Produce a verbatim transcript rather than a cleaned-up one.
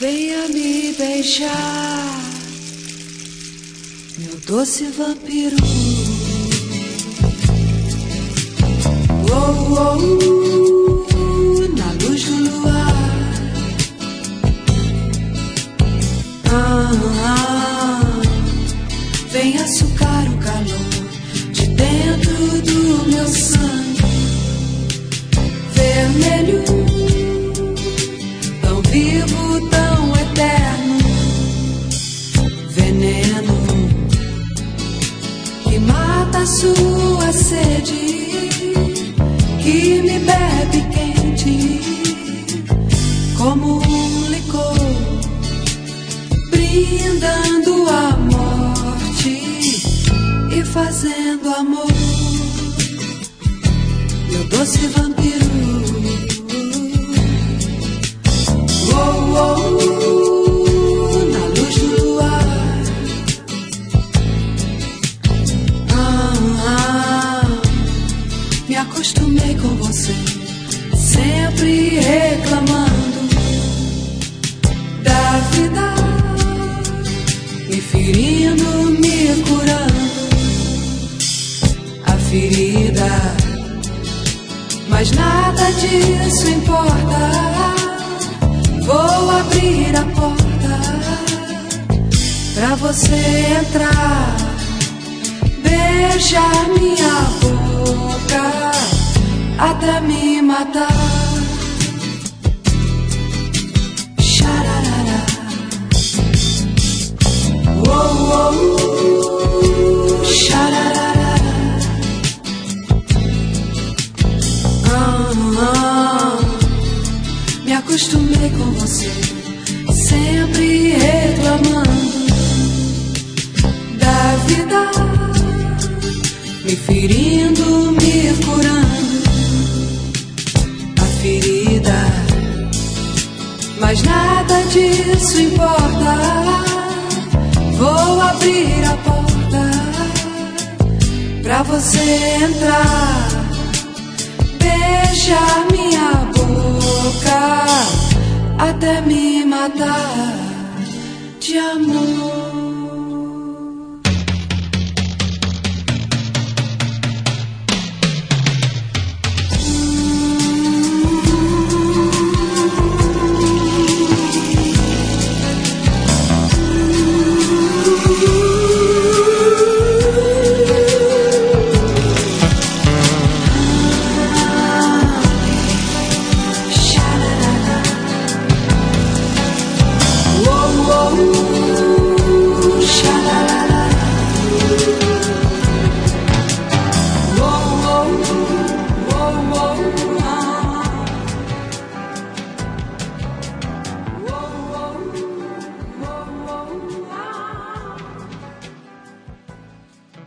Venha me beijar, meu doce vampiro. Oh, oh, oh, na luz do luar. Ah, ah, vem açucar o calor de dentro do meu sangue vermelho, tão vivo, tão eterno, veneno que mata a sua sede, que me bebe quente como um licor, brindando a morte e fazendo amor. Meu doce vampiro. Oh, oh, oh, na luz do luar. Ah, ah, me acostumei com você, sempre reclamando da vida, me ferindo, me curando a ferida, mas nada disso importa. Vou abrir a porta pra você entrar, beijar minha boca até me matar. Xararara. Oh, oh, oh. Xararara. Ah, ah. Me acostumei com você, sempre reclamando da vida, me ferindo, me curando a ferida, mas nada disso importa. Vou abrir a porta pra você entrar, beijar minha boca até me matar de amor.